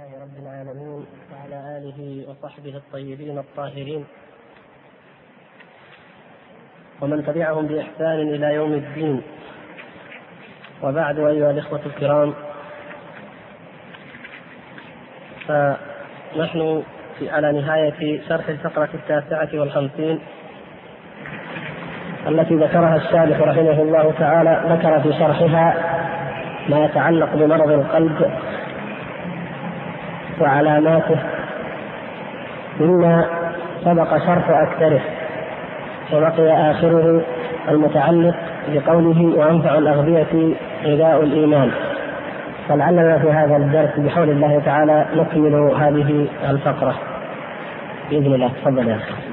لله رب العالمين وعلى آله وصحبه الطيبين الطاهرين ومن تبعهم بإحسان إلى يوم الدين. وبعد، أيها الإخوة الكرام، فنحن على نهاية شرح الفقرة 59 التي ذكرها الشارح رحمه الله تعالى. ذكر في شرحها ما يتعلق بمرض القلب وعلاماته مما سبق شرح أكثره، وبقي آخره المتعلق بقوله وأنفع الأغذية غذاء الإيمان. فلعلنا في هذا الدرس بحول الله تعالى نكمل هذه الفقرة بإذن الله. تفضل يا أخي.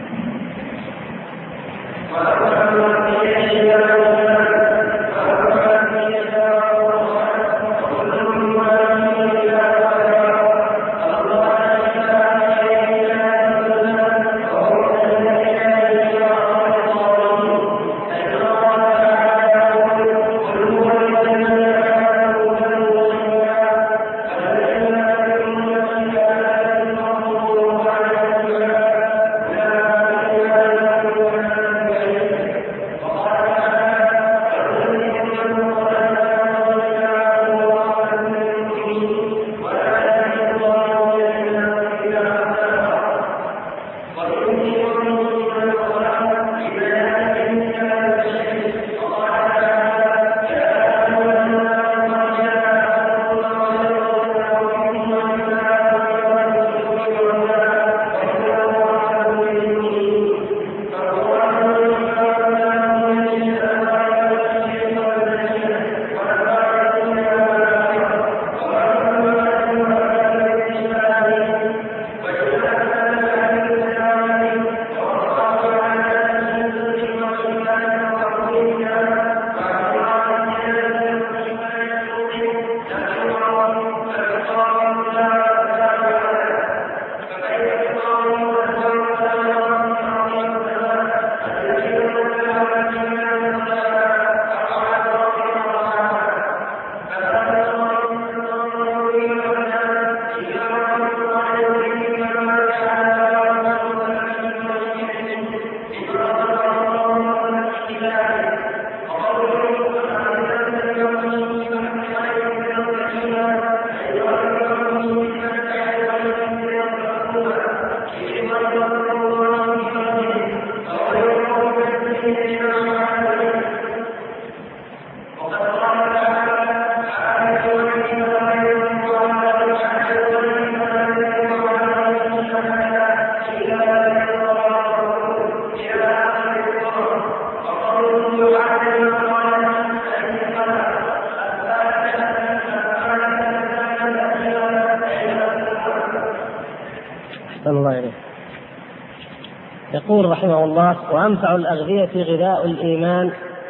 يقول رحمه الله: وأنفع الأغذية غذاء الإيمان،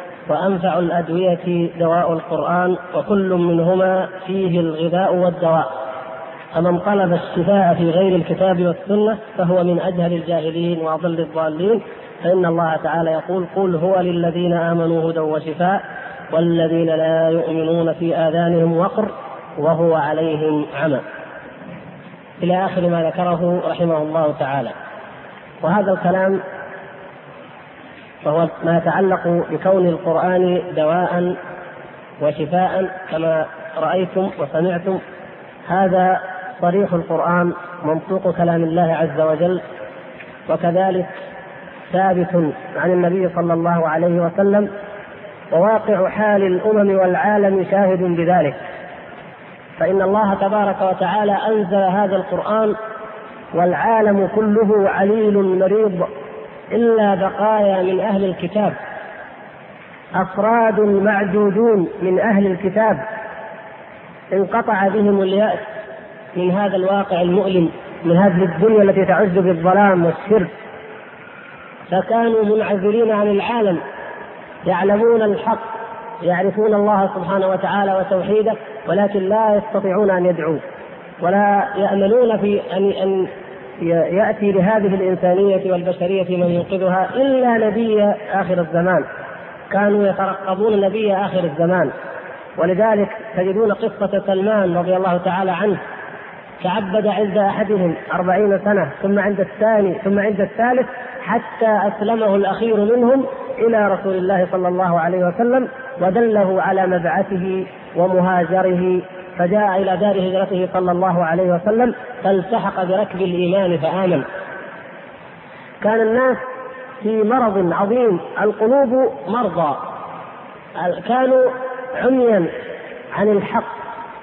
وأنفع الأدوية دواء القرآن، وكل منهما فيه الغذاء والدواء. فمن طلب الشفاء في غير الكتاب والسنة فهو من أجهل الجاهلين وأضل الضالين، فإن الله تعالى يقول: قل هو للذين آمنوا هدى وشفاء والذين لا يؤمنون في آذانهم وقر وهو عليهم عمى، إلى آخر ما ذكره رحمه الله تعالى. وهذا الكلام وهو ما يتعلق بكون القرآن دواء وشفاء كما رأيتم وسمعتم، هذا صريح القرآن، منطوق كلام الله عز وجل، وكذلك ثابت عن النبي صلى الله عليه وسلم، وواقع حال الأمم والعالم شاهد بذلك. فإن الله تبارك وتعالى أنزل هذا القرآن والعالم كله عليل مريض إلا بقايا من أهل الكتاب، أفراد معدودون من أهل الكتاب انقطع بهم اليأس من هذا الواقع المؤلم، من هذه الدنيا التي تعز بالظلام والشرك، فكانوا منعزلين عن العالم، يعلمون الحق، يعرفون الله سبحانه وتعالى وتوحيده، ولكن لا يستطيعون أن يدعوا، ولا يأملون في أن يأتي لهذه الإنسانية والبشرية من ينقذها إلا نبي آخر الزمان. كانوا يترقبون نبي آخر الزمان، ولذلك تجدون قصة سلمان رضي الله تعالى عنه تعبد عند أحدهم 40 سنة، ثم عند الثاني، ثم عند الثالث، حتى أسلمه الأخير منهم إلى رسول الله صلى الله عليه وسلم، ودله على مبعثه ومهاجره، فجاء إلى دار هجرته صلى الله عليه وسلم، فالتحق بركب الإيمان فآمن. كان الناس في مرض عظيم، القلوب مرضى، كانوا عميا عن الحق.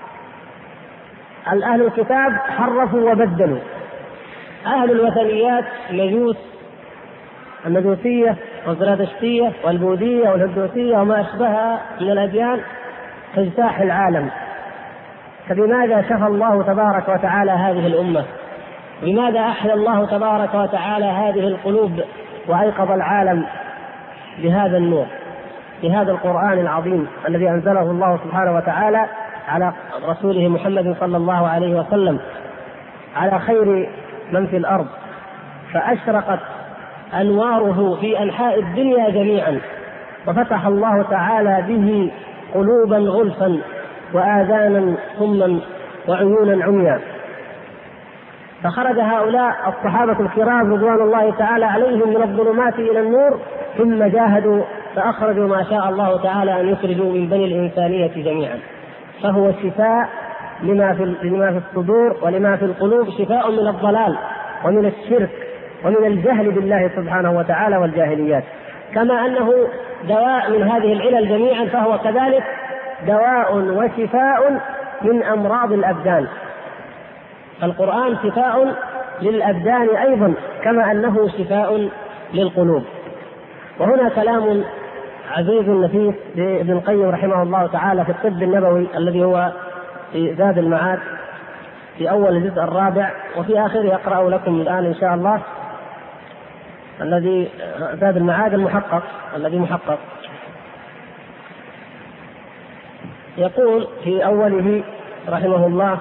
أهل الكتاب حرفوا وبدلوا، أهل الوثنيات مجوس، المجوسية والزرادشتية والبوذية والهندوسية وما أشبهها من الأديان تجتاح العالم. فبماذا شفى الله تبارك وتعالى هذه الأمة؟ بماذا أحيا الله تبارك وتعالى هذه القلوب وأيقظ العالم بهذا النور، بهذا القرآن العظيم الذي أنزله الله سبحانه وتعالى على رسوله محمد صلى الله عليه وسلم، على خير من في الأرض، فأشرقت أنواره في أنحاء الدنيا جميعا، وفتح الله تعالى به قلوبا غلفا وآذانا صما وعيونا عميا. فخرج هؤلاء الصحابة الكرام رضوان الله تعالى عليهم من الظلمات إلى النور، ثم جاهدوا فأخرجوا ما شاء الله تعالى أن يخرجوا من بني الإنسانية جميعا. فهو شفاء لما في الصدور ولما في القلوب، شفاء من الضلال ومن الشرك ومن الجهل بالله سبحانه وتعالى والجاهليات. كما أنه دواء من هذه العلل جميعا، فهو كذلك دواء وشفاء من أمراض الأبدان. القرآن شفاء للأبدان أيضا، كما أنه شفاء للقلوب. وهنا كلام عزيز نفيس لابن القيم رحمه الله تعالى في الطب النبوي الذي هو في زاد المعاد في أول الجزء الرابع، وفي آخره أقرأ لكم الآن إن شاء الله الذي زاد المعاد المحقق الذي محقق. يقول في أوله رحمه الله: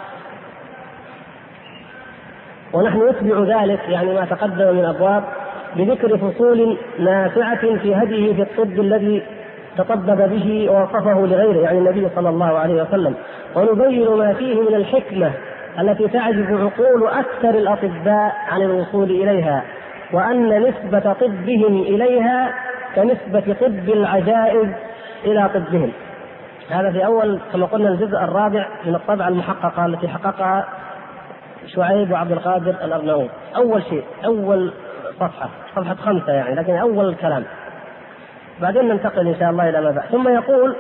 ونحن نتبع ذلك، يعني ما تقدم من أبواب، بذكر فصول نافعة في هديه في الطب الذي تطبب به ووصفه لغيره، يعني النبي صلى الله عليه وسلم، ونبين ما فيه من الحكمة التي تعجز عقول أكثر الأطباء عن الوصول إليها، وأن نسبة طبهم إليها كنسبة طب العجائز إلى طبهم. هذا في أول كما قلنا الجزء الرابع من الطبعة المحققة التي حققها شعيب وعبد القادر الأرناؤوط. أول شيء، أول صفحة 5 يعني، لكن أول الكلام، بعدين ننتقل إن شاء الله إلى ما بعد. ثم يقول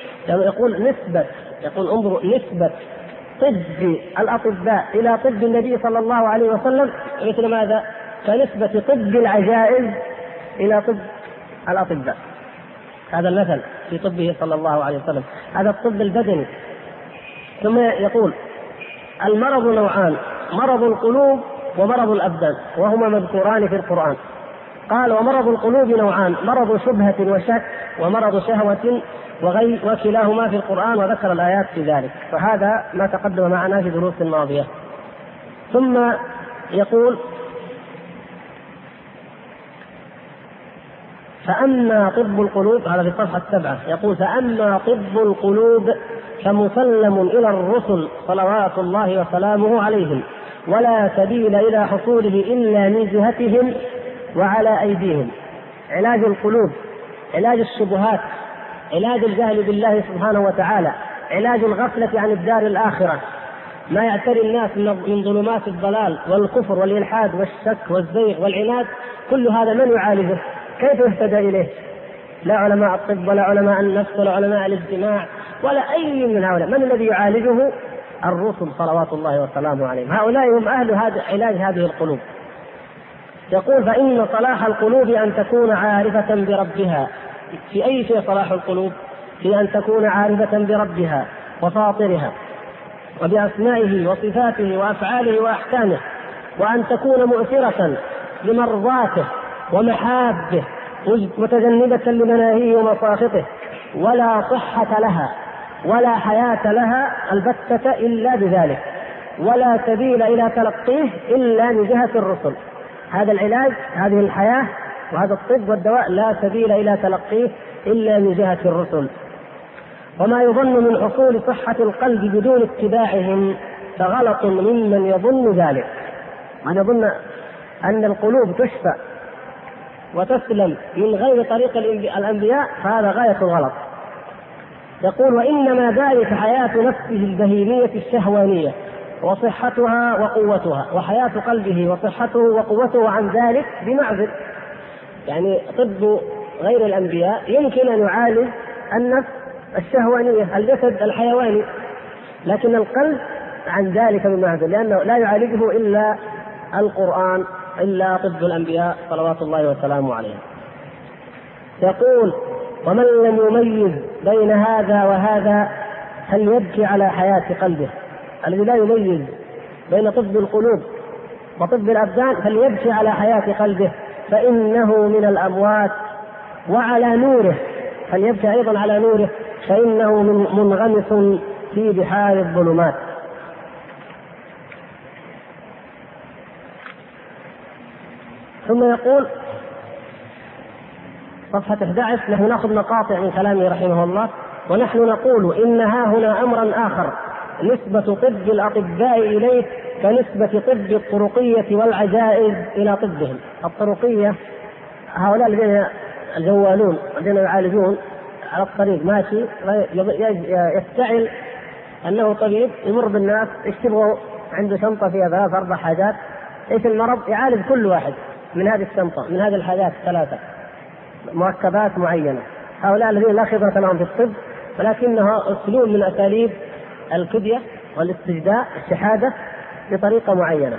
انظروا نسبة طب الأطباء إلى طب النبي صلى الله عليه وسلم مثل ماذا؟ كنسبة طب العجائز إلى طب الأطباء. هذا المثل في طبه صلى الله عليه وسلم، هذا الطب البدني. ثم يقول: المرض نوعان، مرض القلوب ومرض الأبدان، وهما مذكوران في القرآن. قال: ومرض القلوب نوعان، مرض شبهة وشك، ومرض شهوة وغي، وكلاهما في القرآن، وذكر الآيات في ذلك. فهذا ما تقدم معنا في دروس الماضية. ثم يقول: فأما طب القلوب، هذا في الصفحة 7، يقول: فأما طب القلوب فمسلم إلى الرسل صلوات الله وسلامه عليهم، ولا سبيل إلى حصوله إلا من جهتهم وعلى أيديهم. علاج القلوب، علاج الشبهات، علاج الجهل بالله سبحانه وتعالى، علاج الغفلة عن الدار الآخرة، ما يعتري الناس من ظلمات الضلال والكفر والإلحاد والشك والزيغ والعناد، كل هذا من يعالجه؟ كيف يهتدى إليه؟ لا علماء الطب ولا علماء النفس ولا علماء الاجتماع ولا أي من هؤلاء. من الذي يعالجه؟ الرسل صلوات الله وسلامه عليهم. هؤلاء هم أهل علاج هذه القلوب. يقول: فإن صلاح القلوب أن تكون عارفة بربها. في أي شيء صلاح القلوب؟ في أن تكون عارفة بربها وفاطرها وبأسمائه وصفاته وأفعاله وأحكامه، وأن تكون مؤثرة لمرضاته ومحابه، متجنبة لمناهيه ومساخطه، ولا صحة لها ولا حياة لها البتة إلا بذلك، ولا سبيل إلى تلقيه إلا من جهة الرسل. هذا العلاج، هذه الحياة وهذا الطب والدواء لا سبيل إلى تلقيه إلا من جهة الرسل. وما يظن من حصول صحة القلب بدون اتباعهم فغلط ممن يظن ذلك، من يظن أن القلوب تشفى وتسلم من غير طريق الأنبياء، فهذا غاية الغلط. يقول: وإنما ذلك حياة نفسه البهيمية الشهوانية وصحتها وقوتها، وحياة قلبه وصحته وقوته عن ذلك بمعزل. يعني طب غير الأنبياء يمكن أن يعالج النفس الشهوانية، الجسد الحيواني، لكن القلب عن ذلك بمعزل، لأنه لا يعالجه إلا القرآن، إلا طب الأنبياء صلوات الله وسلامه عليهم. يقول: ومن لم يميز بين هذا وهذا فليبكي على حياة قلبه. الذي لا يميز بين طب القلوب وطب الأبدان فليبكي على حياة قلبه، فإنه من الأموات، وعلى نوره، فليبكي أيضا على نوره، فإنه منغمس في بحار الظلمات. ثم يقول صفحة 11: نحن نأخذ مقاطع من كلامه رحمه الله: ونحن نقول إن ها هنا أمرا آخر نسبة طب الأطباء إليه كنسبة طب الطرقية والعجائز إلى طبهم. الطرقية هؤلاء الذين الجوالون الذين يعالجون على الطريق ماشي يفتعل أنه طبيب، يمر بالناس يشتبهوا عنده شنطة فيها 3 4 حاجات، ايش المرض؟ يعالج كل واحد من هذه الشنطة، من هذه الحاجات 3 مركبات معينة. هؤلاء الذين لا خبرة لهم في الطب، ولكنها أسلوب من أساليب الكدية والاستجداء، الشحادة بطريقة معينة.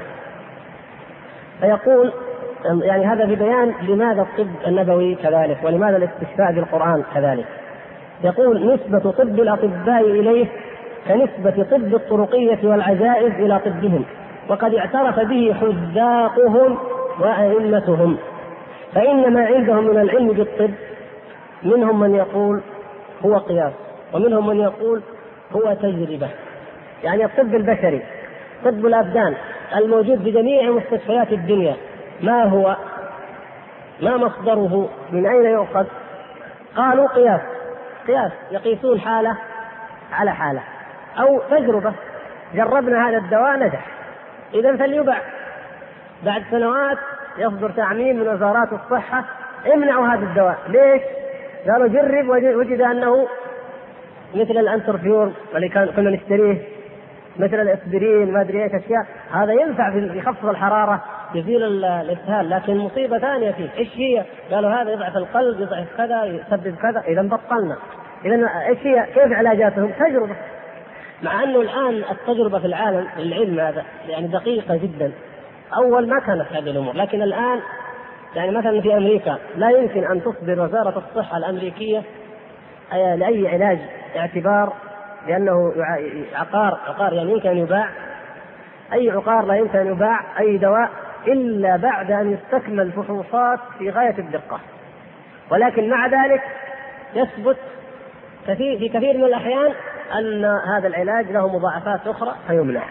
فيقول يعني هذا ببيان لماذا الطب النبوي كذلك، ولماذا الاستشفاء بالقرآن كذلك. يقول: نسبة طب الأطباء إليه كنسبة طب الطرقية والعجائز إلى طبهم، وقد اعترف به حذاقهم وأئمتهم، فإن ما عندهم من العلم بالطب منهم من يقول هو قياس، ومنهم من يقول هو تجربة. يعني الطب البشري، طب الأبدان الموجود بجميع مستشفيات الدنيا، ما هو؟ ما مصدره؟ من أين يؤخذ؟ قالوا قياس، يقيسون حالة على حالة، أو تجربة، جربنا هذا الدواء نجح، إذن فليباع. بعد سنوات يصدر تعميم من وزارات الصحة: امنعوا هذا الدواء. ليش؟ قالوا جرب وجد أنه مثل الأنترفيور اللي كنا نشتريه، مثل الاسبرين، ما ادري ايش اشياء، هذا ينفع في خفض الحراره، يزيل الاسهال، لكن مصيبه ثانيه فيه. ايش هي؟ قالوا هذا يضعف القلب، يضعف كذا، يسبب كذا. اذا بطلنا. اذا ايش هي؟ كيف علاجاتهم؟ تجربه. مع انه الان التجربه في العالم، العلم هذا يعني دقيقه جدا. اول ما كانت هذه الامور، لكن الان يعني مثلا في امريكا لا يمكن ان تصدر وزاره الصحه الامريكيه لاي علاج اعتبار، لأنه عقار يعني يمكن أن يباع، أي عقار لا يمكن أن يباع أي دواء إلا بعد أن يستكمل فحوصات في غاية الدقة. ولكن مع ذلك يثبت في كثير من الأحيان أن هذا العلاج له مضاعفات أخرى فيمنع.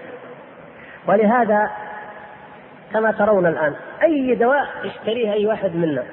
ولهذا كما ترون الآن أي دواء يشتريه أي واحد منا،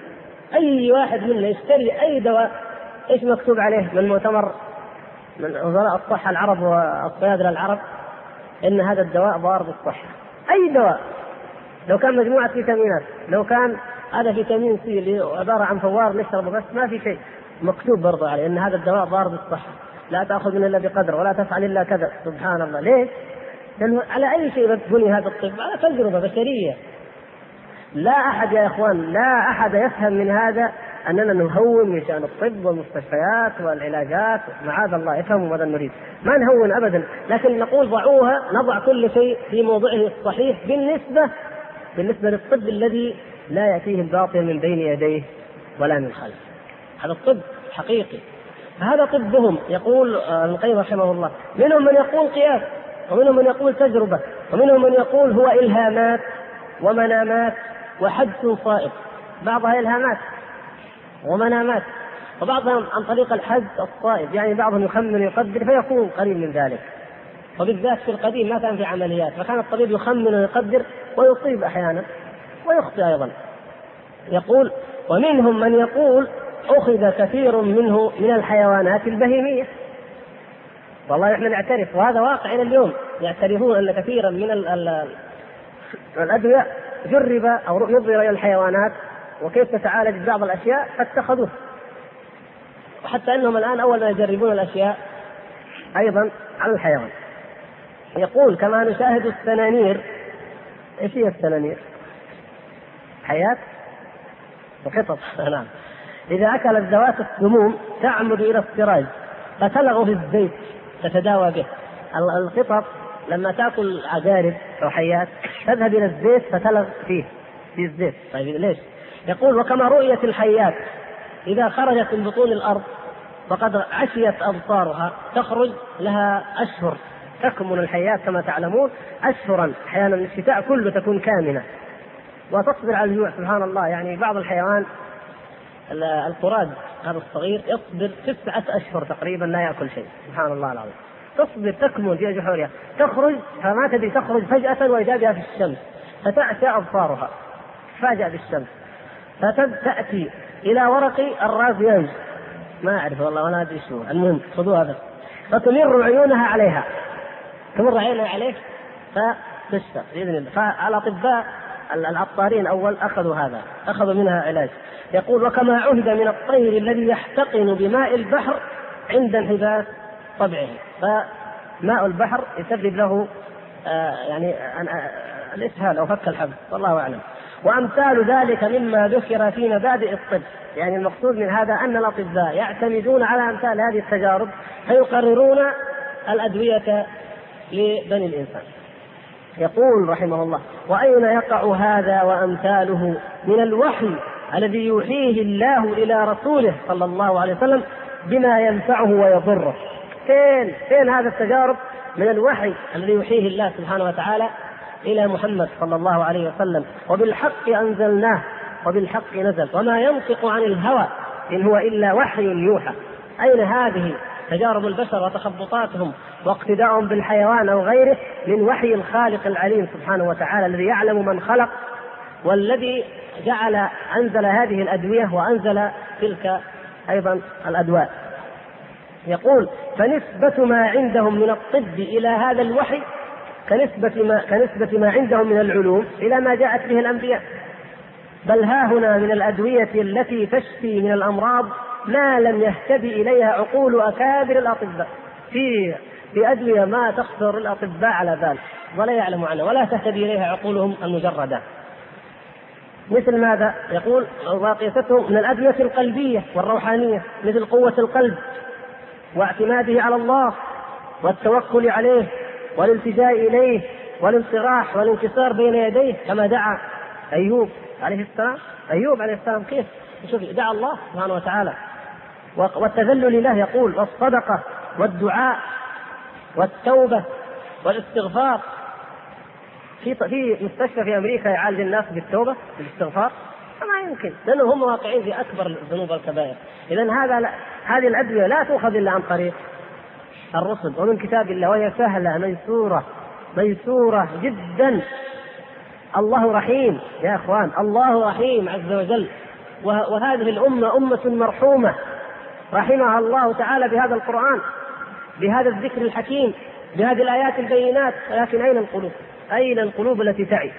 يشتري أي دواء، إيش مكتوب عليه من مؤتمر من وزراء الصحة العرب والصيادلة العرب؟ إن هذا الدواء ضار بالصحة. أي دواء، لو كان مجموعة فيتامينات، لو كان هذا فيتامين سي اللي عبارة عن فوار نشربه بس، ما في شيء، مكتوب برضه عليه إن هذا الدواء ضار بالصحة، لا تأخذ منه إلا بقدر، ولا تفعل إلا كذا. سبحان الله. ليش؟ لأنه على أي شيء بني هذا الطب؟ على تجربة بشرية. لا أحد يا إخوان، لا أحد يفهم من هذا أننا نهون من شأن الطب والمستشفيات والعلاجات، معاذ الله، يفهموا ماذا نريد. ما نهون أبدا، لكن نقول ضعوها، نضع كل شيء في موضعه الصحيح بالنسبة للطب الذي لا يأتيه الباطل من بين يديه ولا من خلفه. هذا الطب حقيقي، هذا طبهم. يقول ابن القيم رحمه الله: منهم من يقول قياس، ومنهم من يقول تجربة، ومنهم من يقول هو إلهامات ومنامات وحدس صائب. بعضها إلهامات ومنامات، وبعضها عن طريق الحدس الصائب، يعني بعضهم يخمن ويقدر فيكون قريب من ذلك. وبالذات في القديم ما كان في عمليات، فكان الطبيب يخمن ويقدر ويصيب أحيانا ويخطئ أيضا. يقول: ومنهم من يقول أخذ كثير منه من الحيوانات البهيمية. والله إحنا نعترف، وهذا واقع إلى اليوم، يعترفون أن كثيرا من الأدوية جرب أو نظر إلى الحيوانات وكيف تتعالج بعض الأشياء فاتخذوه، وحتى أنهم الآن أول ما يجربون الأشياء أيضا على الحيوان. يقول كما نشاهد السنانير. إيش هي السنانير؟ حياة وقطط. نعم. إذا أكلت ذوات السموم تعمد إلى السراج فتلغ في الزيت تتداوى به. القطط لما تأكل عقارب أو حيات تذهب إلى الزيت فتلغ فيه في الزيت. طيب ليش؟ يقول وكما رؤيت الحيات إذا خرجت من بطون الأرض فقد عشيت أبصارها، تخرج لها أشهر، تكمن الحيات كما تعلمون أشهرا، أحيانا الشتاء كله تكون كامنة وتصبر على الجوع. سبحان الله، يعني بعض الحيوان القراد هذا الصغير يصبر 9 أشهر تقريبا لا يأكل شيء. سبحان الله العظيم، تصبر تكمن في جحورها، تخرج فما تدري، تخرج فجأة وإذا بها في الشمس فتعشى أبصارها، تفاجأ بالشمس، فتأتي إلى ورق الرازيان، ما أعرف والله ولا أدري شو، المهم خذوها بس، فتمر عيونها عليها، تمر عينها عليه فتشفى بإذن الله. فالأطباء العطارين أول أخذوا هذا، أخذوا منها علاج. يقول وكما عهد من الطير الذي يحتقن بماء البحر عند انحباس طبعه، فماء البحر يسبب له يعني الإسهال أو فك الحبل، والله أعلم. وأمثال ذلك مما ذكر في مبادئ الطب. يعني المقصود من هذا أن الأطباء يعتمدون على أمثال هذه التجارب فيقررون الأدوية لبني الإنسان. يقول رحمه الله وأين يقع هذا وأمثاله من الوحي الذي يوحيه الله إلى رسوله صلى الله عليه وسلم بما ينفعه ويضره؟ فين هذا التجارب من الوحي الذي يوحيه الله سبحانه وتعالى إلى محمد صلى الله عليه وسلم؟ وبالحق أنزلناه وبالحق نزل وما ينطق عن الهوى إن هو إلا وحي يوحى. أين هذه تجارب البشر وتخبطاتهم واقتداءهم بالحيوان أو غيره من وحي الخالق العليم سبحانه وتعالى الذي يعلم من خلق، والذي أنزل هذه الأدوية وأنزل تلك أيضا الأدواء؟ يقول فنسبة ما عندهم من الطب إلى هذا الوحي كنسبة ما عندهم من العلوم إلى ما جاءت به الأنبياء. بل ها هنا من الأدوية التي تشفي من الأمراض ما لم يهتدي إليها عقول أكابر الأطباء. في أدوية ما تخطر الأطباء على بال ولا يعلم عنها ولا تهتدي إليها عقولهم المجردة. مثل ماذا؟ يقول وقيستهم من الأدوية القلبية والروحانية، مثل قوة القلب واعتماده على الله والتوكل عليه والالتجاء إليه والانصراح والانكسار بين يديه، كما دعا أيوب عليه السلام. أيوب عليه السلام كيف دعا الله سبحانه وتعالى، والتذلل له. يقول والصدقة والدعاء والتوبة والاستغفار. في مستشفى في أمريكا يعالج الناس بالتوبة بالاستغفار؟ ما يمكن، لأنهم هم واقعين في أكبر الذنوب والكبائر. إذن هذه الأدوية لا تؤخذ إلا عن طريق الرسل ومن كتاب الله، وهي سهلة ميسورة جدا. الله رحيم يا أخوان، الله رحيم عز وجل. وهذه الأمة أمة مرحومة رحمها الله تعالى بهذا القرآن، بهذا الذكر الحكيم، بهذه الآيات البينات. لكن أين القلوب التي تعي؟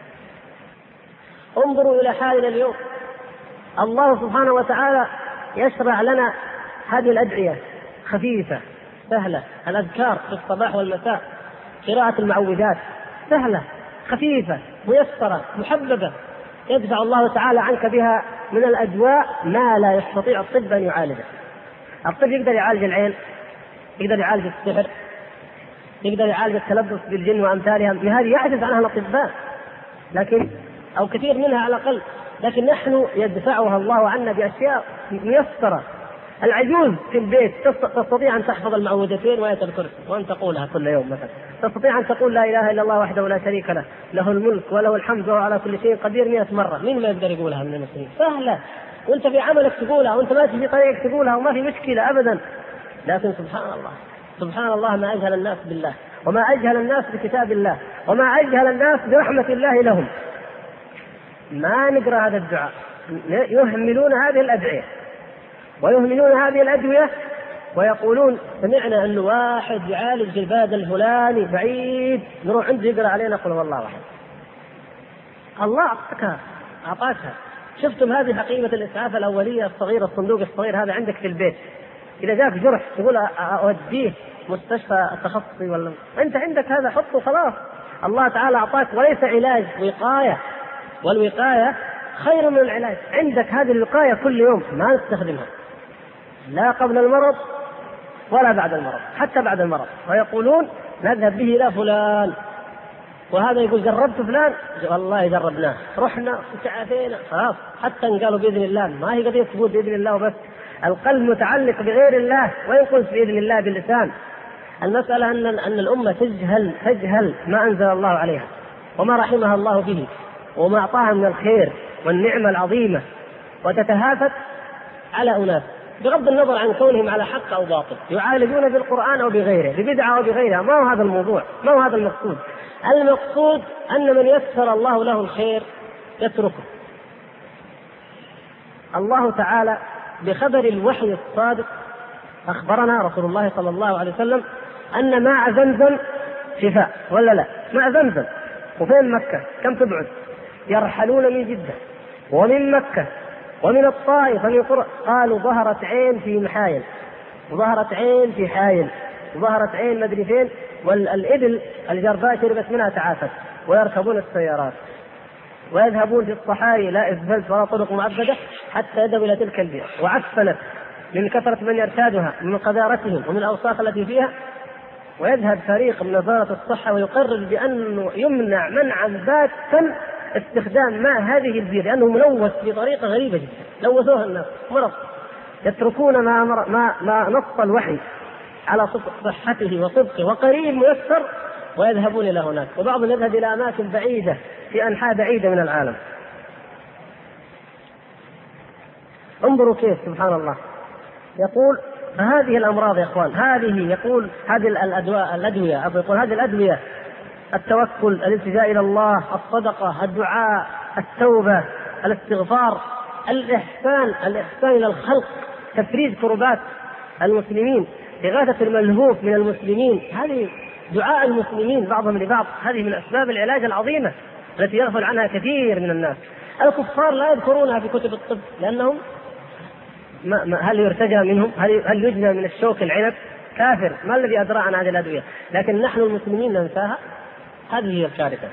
انظروا إلى حالنا اليوم. الله سبحانه وتعالى يشرع لنا هذه الأدعية خفيفة سهلة، الأذكار في الصباح والمساء، قراءة المعوذات سهلة خفيفة ميسرة محببة، يدفع الله تعالى عنك بها من الأدواء ما لا يستطيع الطب أن يعالجه. الطب يقدر يعالج العين، يقدر يعالج السحر، يقدر يعالج التلبس بالجن وأمثالها، هذه يعجز عنها الأطباء أو كثير منها على الأقل، لكن نحن يدفعها الله عنا بأشياء ميسرة. العجوز في البيت تستطيع أن تحفظ المعوذتين وآية الكرسي وأن تقولها كل يوم مثلا، تستطيع أن تقول لا إله إلا الله وحده لا شريك له، له الملك وله الحمد وهو على كل شيء قدير 100 مرة. مين ما يقدر يقولها من المسلمين؟ سهلة، وأنت في عملك تقولها، وأنت ماشي في طريقك تقولها، وما في مشكلة أبدا. لكن سبحان الله ما أجهل الناس بالله، وما أجهل الناس بكتاب الله، وما أجهل الناس برحمة الله لهم. ما نقرأ هذا الدعاء، يهملون هذه الأدعية ويهملون هذه الأدوية ويقولون سمعنا أنه واحد يعالج في البلد الفلاني بعيد، نروح عنده يقرأ علينا قل هو الله أحد. الله أعطاكها. شفتم هذه حقيبة الإسعاف الأولية الصغيرة، الصندوق الصغير هذا عندك في البيت، إذا جاك جرح تقول أوديه مستشفى التخصصي ولا أنت عندك هذا حطه خلاص. الله تعالى أعطاك، وليس علاج، وقاية، والوقاية خير من العلاج. عندك هذه الوقاية كل يوم ما نستخدمها، لا قبل المرض ولا بعد المرض، حتى بعد المرض. ويقولون نذهب به إلى فلان، وهذا يقول جربت فلان، والله جربناه، رحنا وتعافينا خلاص. حتى ان قالوا باذن الله، ما هي قضيه ثبوت باذن الله وبس، القلب متعلق بغير الله وينقل باذن الله باللسان. المساله ان الامه تجهل ما انزل الله عليها وما رحمها الله به وما اعطاها من الخير والنعمه العظيمه، وتتهافت على اناس بغض النظر عن كونهم على حق او باطل، يعالجون بالقران او بغيره، ببدعه او بغيرها. ما هو هذا الموضوع، ما هو هذا المقصود. المقصود أن من يسر الله له الخير يتركه. الله تعالى بخبر الوحي الصادق أخبرنا رسول الله صلى الله عليه وسلم أن ماء زمزم شفاء، ولا لا؟ ماء زمزم. وفين مكة؟ كم تبعد؟ يرحلون من جدة ومن مكة ومن الطائف ومن قرى، قالوا ظهرت عين في محايل، وظهرت عين في حايل، وظهرت عين مدري فين، والإبل الجرباء شربت منها تعافت. ويركبون السيارات ويذهبون في الصحاري لا إسفلت ولا طرق معبدة حتى يذهبوا إلى تلك البيئة، وعفنت من كثرة من يرتادها من قذارتهم ومن الأوساخ التي فيها. ويذهب فريق من وزارة الصحة ويقرر بأنه يمنع منعا باتا استخدام ماء هذه البيئة، لأنه ملوث بطريقة غريبة جدا، لوثوها الناس مرض. يتركون ما نص الوحي على صحته وصدقه وقريب ميسر، ويذهبون إلى هناك، وبعضهم يذهب إلى أماكن بعيدة في أنحاء بعيدة من العالم. انظروا كيف سبحان الله. يقول هذه الأمراض يا إخوان، يقول هذه الأدوية، يقول هذه الأدوية: التوكل، الالتجاء إلى الله، الصدقة، الدعاء، التوبة، الاستغفار، الإحسان إلى الخلق، تفريج كربات المسلمين، إغاثة الملهوف من المسلمين، هذه دعاء المسلمين بعضهم لبعض، هذه من أسباب العلاج العظيمة التي يغفل عنها كثير من الناس. الكفار لا يذكرونها في كتب الطب، لأنهم هل يرتجى منهم؟ هل يجنى من الشوك العنب؟ كافر، ما الذي أدرى عن هذه الأدوية؟ لكن نحن المسلمين ننساها، هذه هي الكارثة.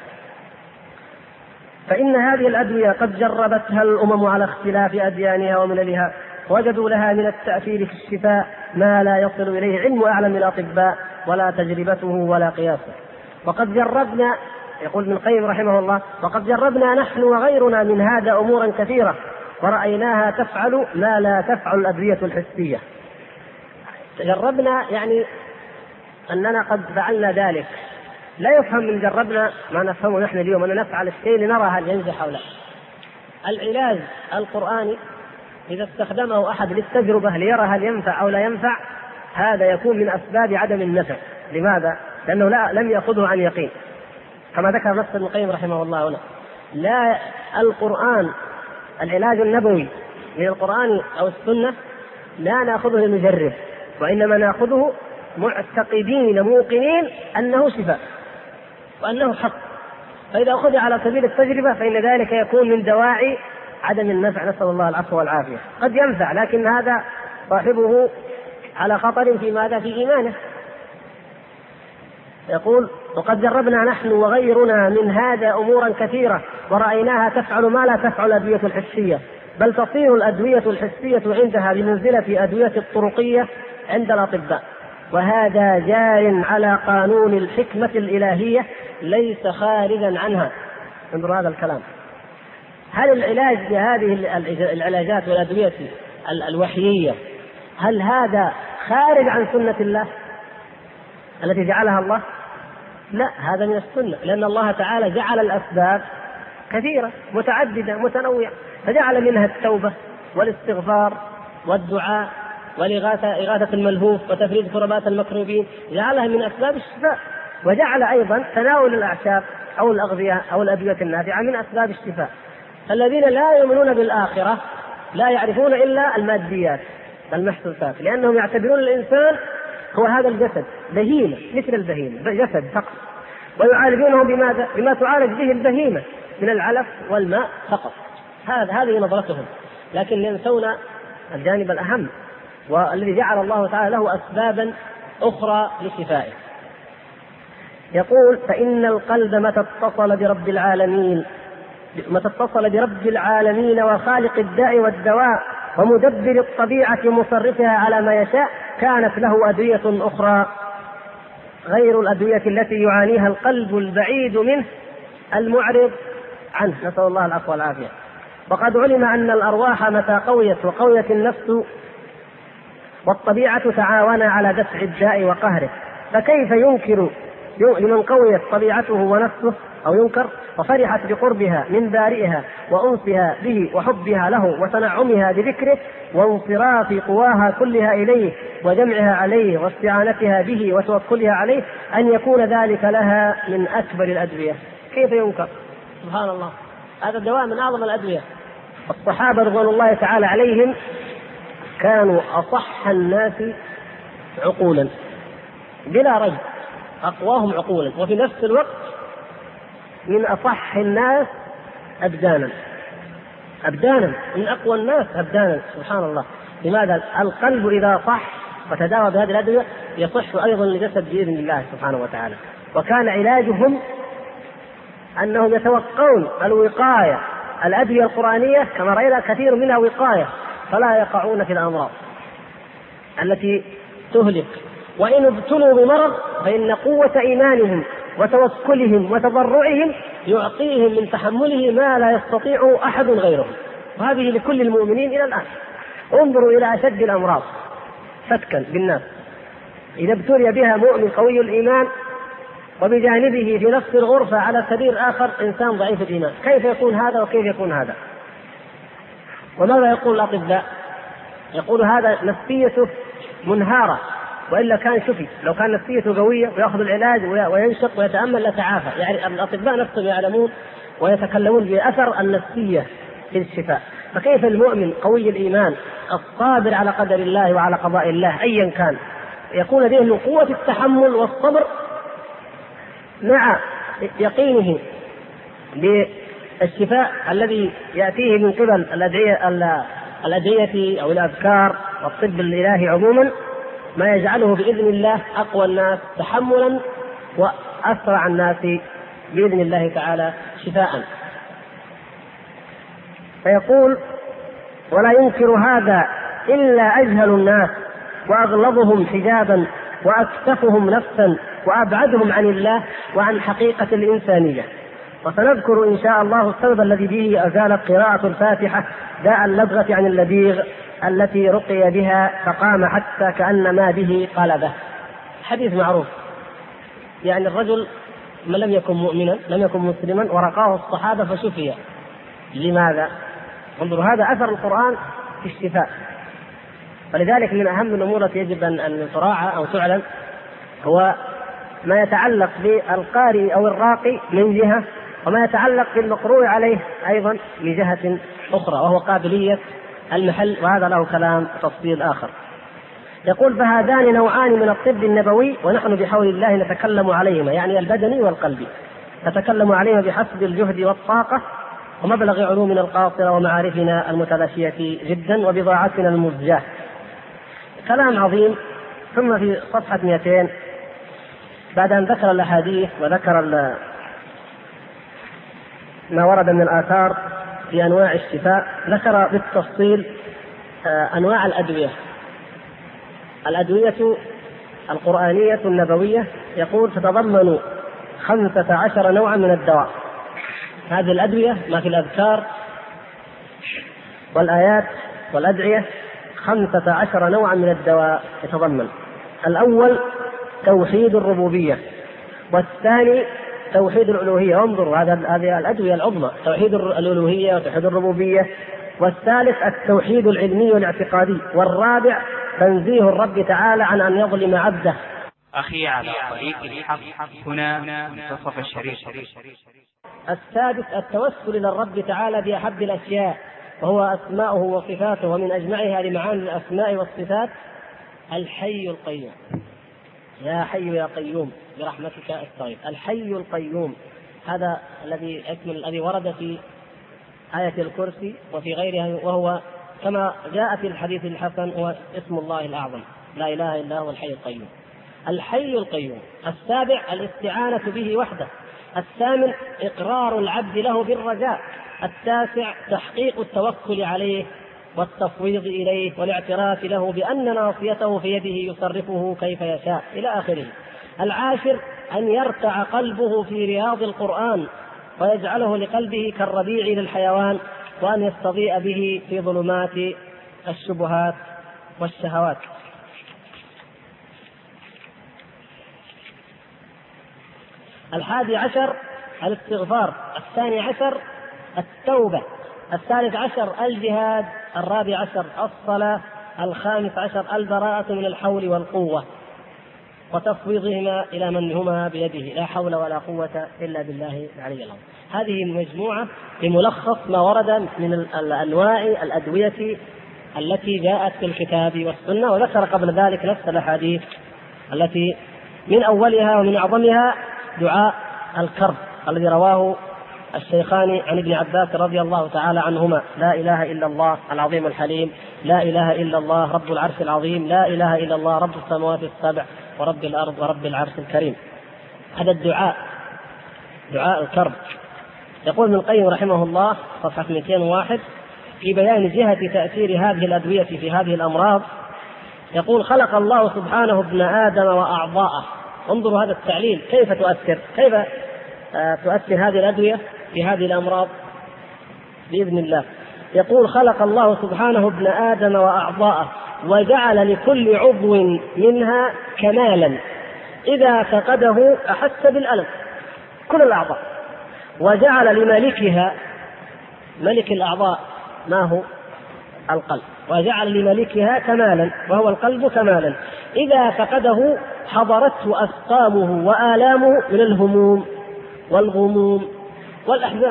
فإن هذه الأدوية قد جربتها الأمم على اختلاف أديانها ومللها، وجدوا لها من التأثير في الشفاء ما لا يصل إليه علم أعلم الأطباء ولا تجربته ولا قياسه. وقد جربنا، يقول ابن القيم رحمه الله، وقد جربنا نحن وغيرنا من هذا أمورا كثيرة ورأيناها تفعل ما لا تفعل الأدوية الحسية. جربنا يعني أننا قد فعلنا ذلك. لا يفهم من جربنا ما نفهمه نحن اليوم، أن نفعل الشيء لنرى هل ينجح أو لا. العلاج القرآني إذا استخدمه أحد للتجربة ليرى هل ينفع أو لا ينفع، هذا يكون من أسباب عدم النفع. لماذا؟ لأنه لم يأخذه عن يقين، كما ذكر نص ابن القيم رحمه الله هنا. لا، القرآن العلاج النبوي من القرآن أو السنة لا نأخذه لنجرب، وإنما نأخذه معتقدين موقنين أنه شفاء وأنه حق. فإذا أخذ على سبيل التجربة فإن ذلك يكون من دواعي عدم النفع، نسأل الله العفو والعافية. قد ينفع لكن هذا صاحبه على خطر في ماذا؟ في إيمانه. يقول وقد جربنا نحن وغيرنا من هذا أمورا كثيرة ورأيناها تفعل ما لا تفعل الأدوية الحسية، بل تصير الأدوية الحسية عندها بمنزلة أدوية الطرقية عند الأطباء، وهذا جار على قانون الحكمة الإلهية ليس خارجا عنها. انظروا هذا الكلام. هل العلاج بهذه العلاجات والأدوية الوحيية هل هذا خارج عن سنة الله التي جعلها الله؟ لا، هذا من السنة، لأن الله تعالى جعل الأسباب كثيرة متعددة متنوعة، فجعل منها التوبة والاستغفار والدعاء والإغاثة الملهوف وتفريج كربات المكروبين، جعلها من أسباب الشفاء. وجعل أيضا تناول الأعشاب أو الأغذية أو الأدوية النافعة من أسباب الشفاء. الذين لا يؤمنون بالآخرة لا يعرفون إلا الماديات، المحسوسات، لأنهم يعتبرون الإنسان هو هذا الجسد، بهيمة مثل البهيمة، جسد فقط، ويعالجونه بماذا؟ بما تعالج به البهيمة من العلف والماء فقط. هذه نظرتهم، لكن ينسون الجانب الأهم والذي جعل الله تعالى له أسبابا أخرى لشفائه. يقول: فإن القلب متى اتصل برب العالمين وخالق الداء والدواء ومدبر الطبيعة مصرفها على ما يشاء كانت له أدوية أخرى غير الأدوية التي يعانيها القلب البعيد منه المعرض عنه، نسأل الله العفو والعافية. وقد علم أن الأرواح متى قويت وقويت النفس والطبيعة تعاونا على دفع الداء وقهره، فكيف ينكر لمن قويت طبيعته ونفسه أو ينكر وفرحت بقربها من بارئها وأنسها به وحبها له وتنعمها بذكره وانصراف قواها كلها إليه وجمعها عليه واستعانتها به وتوكلها عليه، أن يكون ذلك لها من أكبر الأدوية؟ كيف ينكر؟ سبحان الله، هذا الدواء من أعظم الأدوية. الصحابة رضوان الله تعالى عليهم كانوا أصح الناس عقولا بلا ريب، أقواهم عقولا، وفي نفس الوقت من أصح الناس أبدانا، من أقوى الناس أبدانا. سبحان الله. لماذا؟ القلب إذا صح وتداوى بهذه الأدوية يصح أيضا لجسد بإذن الله سبحانه وتعالى. وكان علاجهم أنهم يتوقون الوقاية، الأدوية القرآنية كما رأينا كثير منها وقاية، فلا يقعون في الأمراض التي تهلك. وإن ابتلوا بمرض فإن قوة إيمانهم وتوكلهم وتضرعهم يعطيهم من تحمله ما لا يستطيع أحد غيرهم، وهذه لكل المؤمنين إلى الآن. انظروا إلى أشد الأمراض فتكا بالناس، إذا ابتلي بها مؤمن قوي الإيمان وبجانبه في نفس الغرفة على سرير آخر إنسان ضعيف الإيمان، كيف يكون هذا وكيف يكون هذا؟ وماذا يقول الأطباء؟ يقول هذا نفسيته منهارة، وإلا كان شفي. لو كان نفسيته قوية ويأخذ العلاج وينشق ويتأمل لتعافى. يعني الأطباء نفسهم يعلمون ويتكلمون بأثر النفسية في الشفاء، فكيف المؤمن قوي الإيمان الصابر على قدر الله وعلى قضاء الله أيا كان يكون لديه من قوة التحمل والصبر مع يقينه بالشفاء الذي يأتيه من قبل الأدعية أو الأذكار والطب الإلهي عموما، ما يجعله بإذن الله أقوى الناس تحملا وأسرع الناس بإذن الله تعالى شفاء. فيقول: ولا ينكر هذا إلا أجهل الناس وأغلظهم حجابا وأكتفهم نفسا وأبعدهم عن الله وعن حقيقة الإنسانية. وسنذكر إن شاء الله السبب الذي به أزالت قراءة الفاتحة داء اللدغة عن اللديغ التي رقي بها فقام حتى كأن ما به قلبه. حديث معروف، يعني الرجل من لم يكن مؤمنا لم يكن مسلما ورقاه الصحابة فشفي. لماذا؟ انظروا، هذا أثر القرآن في الشفاء. فلذلك من أهم الأمور التي يجب أن تراعى أو تعلم هو ما يتعلق بالقارئ أو الراقي من جهة، وما يتعلق بالمقروء عليه أيضا من جهة أخرى، وهو قابلية المحل، وهذا له كلام تفصيل آخر. يقول: فهذان نوعان من الطب النبوي ونحن بحول الله نتكلم عليهما، يعني البدني والقلبي، نتكلم عليهما بحسب الجهد والطاقة ومبلغ علومنا القاصرة ومعارفنا المتلاشية جدا وبضاعتنا المزجاة. كلام عظيم. ثم في صفحة 200 بعد أن ذكر الأحاديث وذكر ما ورد من الآثار في أنواع الشفاء، ذكر بالتفصيل أنواع الأدوية القرآنية النبوية. يقول: تتضمن 15 نوعا من الدواء. هذه الأدوية ما في الأذكار والآيات والأدعية 15 نوعا من الدواء يتضمن. الأول توحيد الربوبية، والثاني توحيد الألوهية. وانظروا هذه الأدوية العظمى، توحيد الألوهية وتوحيد الربوبية. والثالث التوحيد العلمي والاعتقادي. والرابع تنزيه الرب تعالى عن أن يظلم عبده. أخي على طريق الحق، هنا منتصف الشريط. السادس التوسل إلى الرب تعالى بأحب الأشياء وهو أسماؤه وصفاته، ومن أجمعها لمعاني الأسماء والصفات الحي القيوم. يا حي يا قيوم برحمتك أستغيث. الحي القيوم هذا الذي ورد في آية الكرسي وفي غيرها، وهو كما جاء في الحديث الحسن هو اسم الله الأعظم، لا إله إلا هو الحي القيوم. الحي القيوم. السابع الاستعانة به وحده. الثامن إقرار العبد له بالرجاء. التاسع تحقيق التوكل عليه والتفويض إليه والاعتراف له بأن ناصيته في يده يصرفه كيف يشاء إلى آخره. العاشر أن يرتع قلبه في رياض القرآن ويجعله لقلبه كالربيع للحيوان، وأن يستضيء به في ظلمات الشبهات والشهوات. الحادي عشر الاستغفار. الثاني عشر التوبة. الثالث عشر الجهاد. الرابع عشر الصلاة. الخامس عشر البراءة من الحول والقوة وتفويضهما إلى من هما بيده، لا حول ولا قوة إلا بالله العلي العظيم. هذه مجموعة بملخص ما ورد من الأنواع الأدوية التي جاءت في الكتاب والسنة، وذكر قبل ذلك نفس الأحاديث التي من أولها ومن أعظمها دعاء الكرب الذي رواه الشيخان عن ابن عباس رضي الله تعالى عنهما: لا إله إلا الله العظيم الحليم، لا إله إلا الله رب العرش العظيم، لا إله إلا الله رب السماوات السبع ورب الأرض ورب العرش الكريم. هذا الدعاء دعاء الكرب. يقول ابن القيم رحمه الله صفحة 201 في بيان جهة تأثير هذه الأدوية في هذه الأمراض، يقول: خلق الله سبحانه ابن آدم وأعضاءه. انظروا هذا التعليل كيف تؤثر هذه الأدوية في هذه الأمراض بإذن الله. يقول: خلق الله سبحانه ابن آدم وأعضاءه وجعل لكل عضو منها كمالا إذا فقده أحس بالألم، كل الأعضاء. وجعل لملكها، ملك الأعضاء ما هو؟ القلب. وجعل لملكها كمالا وهو القلب كمالا إذا فقده حضرته أسقامه وآلامه من الهموم والغموم والأحزان.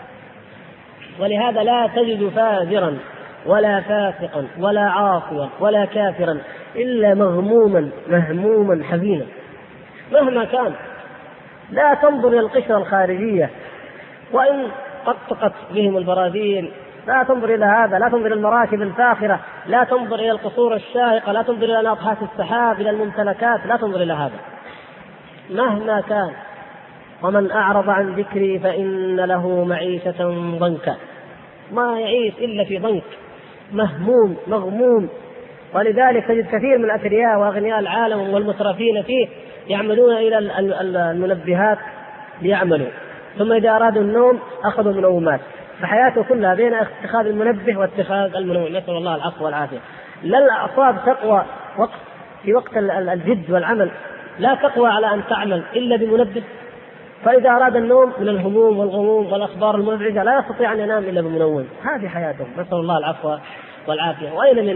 ولهذا لا تجد فاجرا ولا فاسقا ولا عاصيا ولا كافرا إلا مهموما حزينا مهما كان. لا تنظر إلى القشرة الخارجية وإن قطقت بهم البراذين، لا تنظر إلى هذا، لا تنظر إلى المراكب الفاخرة، لا تنظر إلى القصور الشاهقة، لا تنظر إلى ناطحات السحاب، إلى الممتلكات، لا تنظر إلى هذا مهما كان. ومن أعرض عن ذكري فإن له معيشة ضنكا، ما يعيش إلا في ضنك، مهموم مغموم. ولذلك تجد كثير من الأثرياء وأغنياء العالم والمترفين فيه يعملون إلى المنبهات ليعملوا، ثم إذا أرادوا النوم أخذوا منومات، فحياته كلها بين اتخاذ المنبه واتخاذ المنوم، نسأل الله العفو والعافية. لا الأعصاب تقوى في وقت الجد والعمل، لا تقوى على أن تعمل إلا بمنبه، فإذا أراد النوم من الهموم والغموم والأخبار المزعجة لا يستطيع أن ينام إلا بمنوم. هذه حياتهم، نسأل الله العفو والعافية.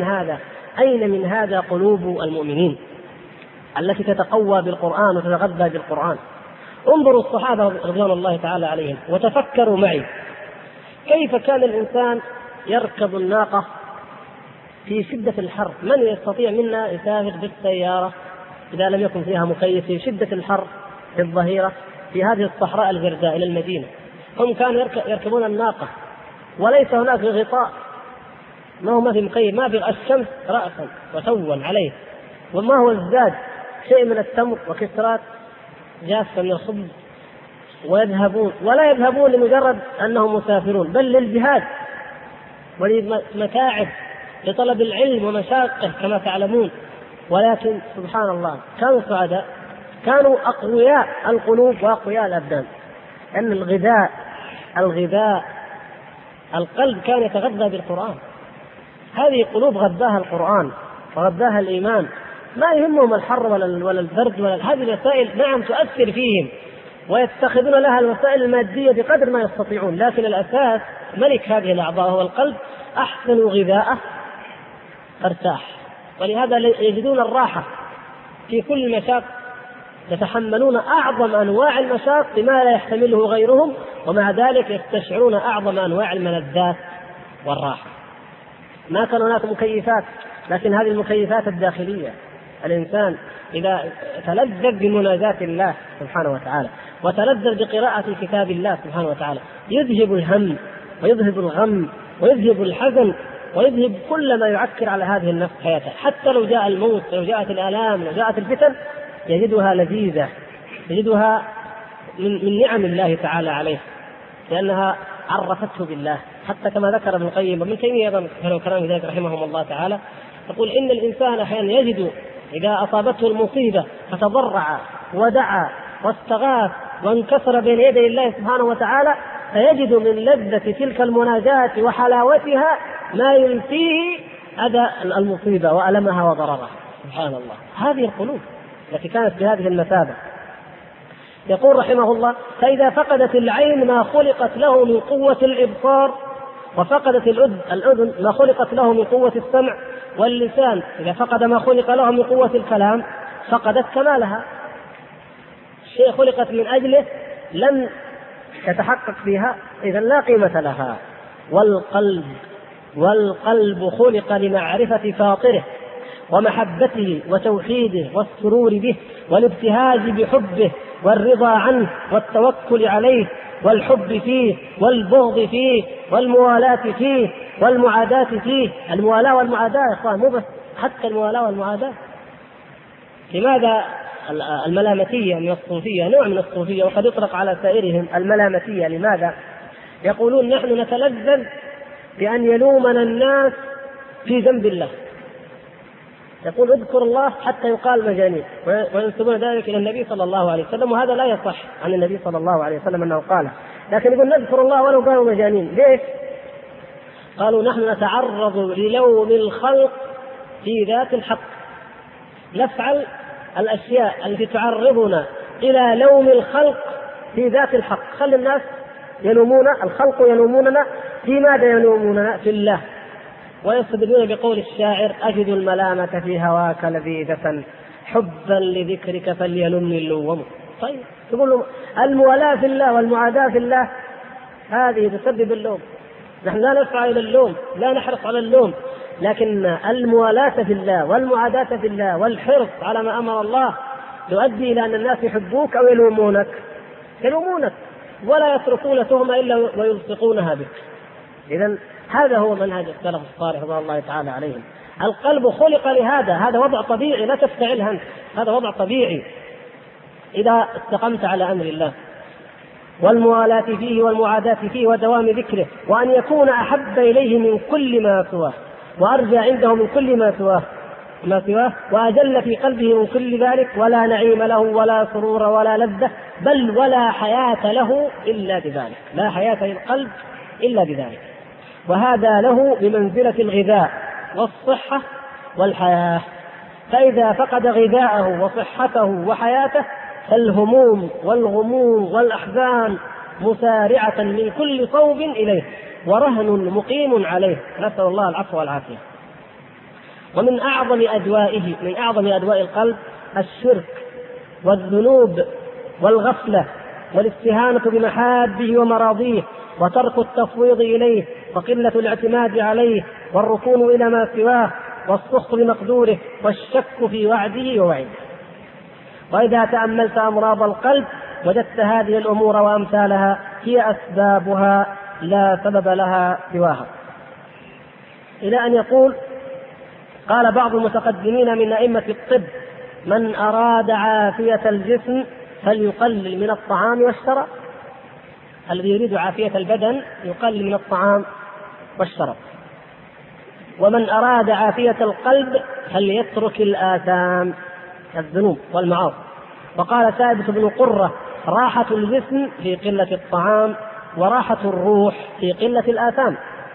أين من هذا قلوب المؤمنين التي تتقوى بالقرآن وتتغذى بالقرآن؟ انظروا الصحابة رضوان الله تعالى عليهم وتفكروا معي كيف كان الإنسان يركب الناقة في شدة الحر. من يستطيع منا يسافر بالسيارة إذا لم يكن فيها مكيف في شدة الحر في الظهيرة في هذه الصحراء الجرداء إلى المدينة؟ هم كانوا يركبون الناقة وليس هناك غطاء، ما في مكيف، ما في الشمس رأسا وسوا عليه، وما هو الزاد؟ شيء من التمر وكسرات جافة من الخبز، ويذهبون ولا يذهبون لمجرد أنهم مسافرون، بل للجهاد ولمتاعب لطلب العلم ومشاقه كما تعلمون. ولكن سبحان الله كانوا سعداء، كانوا أقوياء القلوب وأقوياء الأبدان. أن الغذاء القلب كان يتغذى بالقرآن. هذه قلوب غذاها القرآن وغذاها الإيمان، ما يهمهم الحر ولا البرد هذه الوسائل نعم تؤثر فيهم ويتخذون لها الوسائل المادية بقدر ما يستطيعون، لكن الأساس ملك هذه الأعضاء هو القلب. أحسن غذاءه ارتاح، ولهذا يجدون الراحة في كل مشاق، يتحملون أعظم أنواع المشاق بما لا يحتمله غيرهم، ومع ذلك يستشعرون أعظم أنواع الملذات والراحة. ما كان هناك مكيفات، لكن هذه المكيفات الداخلية. الإنسان إذا تلذذ بمناجاة الله سبحانه وتعالى وتلذذ بقراءة كتاب الله سبحانه وتعالى يذهب الهم ويذهب الغم ويذهب الحزن ويذهب كل ما يعكر على هذه النفس حياته. حتى لو جاء الموت، لو جاءت الآلام، لو جاءت الفتن، يجدها لذيذة، يجدها من نعم الله تعالى عليه، لأنها عرفته بالله. حتى كما ذكر ابن القيم وابن تيمية أيضا كانوا كلام ذلك رحمهم الله تعالى، يقول إن الإنسان أحيانا يجد إذا أصابته المصيبة فتضرع ودعا واستغاث وانكسر بين يدي الله سبحانه وتعالى، فيجد من لذة تلك المناجاة وحلاوتها ما ينفيه أذى المصيبة وألمها وضررها. سبحان الله، هذه القلوب التي كانت بهذه المثابة. يقول رحمه الله: فإذا فقدت العين ما خلقت له من قوة الإبصار، وفقدت الأذن ما خلقت له من قوة السمع، واللسان إذا فقد ما خلق له من قوة الكلام فقدت كمالها. شيء خلقت من أجله لم تتحقق فيها، إذن لا قيمة لها. والقلب خلق لمعرفة فاطره ومحبته وتوحيده والسرور به والابتهاج بحبه والرضا عنه والتوكل عليه والحب فيه والبغض فيه والموالاة فيه والمعاداة فيه. الموالاة والمعاداة يا إخوان، مو بس، حتى الموالاة والمعاداة. لماذا الملامتية من الصوفية نوع من الصوفية وقد يطلق على سائرهم الملامتية؟ لماذا؟ يقولون نحن نتلذذ بأن يلومنا الناس في ذنب الله. يقول اذكر الله حتى يقال مجانين، وينسبون ذلك إلى النبي صلى الله عليه وسلم، وهذا لا يصح عن النبي صلى الله عليه وسلم أنه قاله، لكن يقول نذكر الله ولو قالوا مجانين. ليش؟ قالوا نحن نتعرض للوم الخلق في ذات الحق، نفعل الأشياء التي تعرضنا إلى لوم الخلق في ذات الحق. خلي الناس يلومون، الخلق يلوموننا في ماذا؟ يلوموننا في الله، ويستدلون بقول الشاعر: أجد الملامة في هواك لذيذة حبا لذكرك فليلمني اللوم. طيب تقول له الموالاة في الله والمعاداة في الله هذه تسبب اللوم. نحن لا نسعى إلى اللوم، لا نحرص على اللوم، لكن الموالاة في الله والمعاداة في الله والحرص على ما أمر الله يؤدي إلى أن الناس يحبوك أو يلومونك ولا يتركون تهمة إلا ويلصقونها بك. إذن هذا هو منهج السلف الصالح رضي الله تعالى عليهم. القلب خلق لهذا، هذا وضع طبيعي لا تفتعله أنت، هذا وضع طبيعي إذا استقمت على أمر الله. والموالاة فيه والمعاداة فيه ودوام ذكره، وأن يكون أحب إليه من كل ما سواه، وأرجى عنده من كل ما سواه، وأجل في قلبه من كل ذلك، ولا نعيم له ولا سرور ولا لذة، بل ولا حياة له إلا بذلك، لا حياة للقلب إلا بذلك. وهذا له بمنزلة الغذاء والصحة والحياة. فإذا فقد غذاءه وصحته وحياته فالهموم والغموم والأحزان مسارعة من كل صوب إليه، ورهن مقيم عليه، نسأل الله العفو والعافية. ومن أعظم أدوائه، من أعظم أدواء القلب الشرك والذنوب والغفلة والاستهانة بمحابه ومراضيه، وترك التفويض إليه، وقلة الاعتماد عليه، والركون إلى ما سواه، والسخط بمقدوره، والشك في وعده ووعيده. وإذا تأملت أمراض القلب وجدت هذه الأمور وأمثالها هي أسبابها لا سبب لها سواها. إلى أن يقول: قال بعض المتقدمين من أئمة الطب: من أراد عافية الجسم فليقلل من الطعام والشراب. الذي يريد عافية البدن يقلل من الطعام والشراب. ومن أراد عافية القلب فليترك الآثام، الذنوب والمعاصي. وقال ثابت بن قرة: راحة الجسم في قلة الطعام، وراحة الروح في قلة الآثام،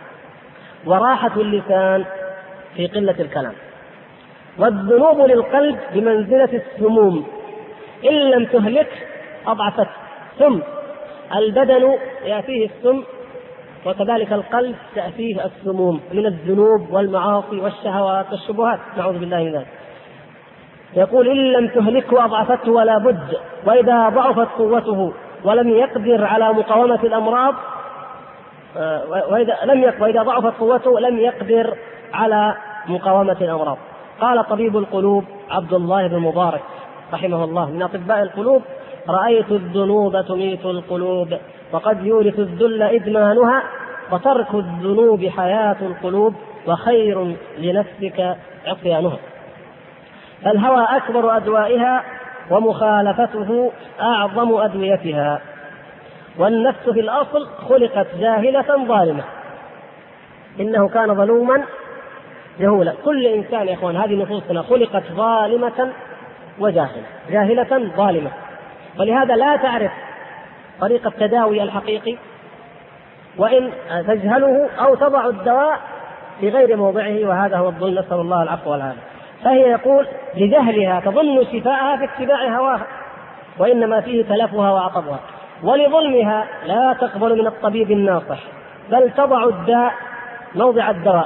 وراحة اللسان في قلة الكلام. والذنوب للقلب بمنزلة السموم، إن لم تهلك أضعفت. ثم البدن يأتيه السم، وكذلك القلب تأتيه السموم من الذنوب والمعاصي والشهوات والشبهات، نعوذ بالله من ذلك. يقول: إن لم تهلكه أضعفته ولا بد. وإذا ضعفت قوته ولم يقدر على مقاومة الأمراض وإذا ضعفت قوته لم يقدر على مقاومة الأمراض. قال طبيب القلوب عبد الله بن مبارك رحمه الله من أطباء القلوب: رأيت الذنوب تميت القلوب، وقد يورث الذل إدمانها، وترك الذنوب حياة القلوب، وخير لنفسك عصيانها. فالهوى أكبر أدوائها، ومخالفته أعظم أدويتها. والنفس في الأصل خلقت جاهلة ظالمة، إنه كان ظلوما جهولا. كل إنسان يا إخوان، هذه نفوسنا خلقت ظالمة وجاهلة، جاهلة ظالمة، ولهذا لا تعرف طريق التداوي الحقيقي، وإن تجهله أو تضع الدواء في غير موضعه، وهذا هو الظلم، نسأل الله العفو والعافية. فهي يقول لجهلها تظن شفاءها في اتباع هواها، وإنما فيه تلفها وعطبها. ولظلمها لا تقبل من الطبيب الناصح، بل تضع الداء موضع الدواء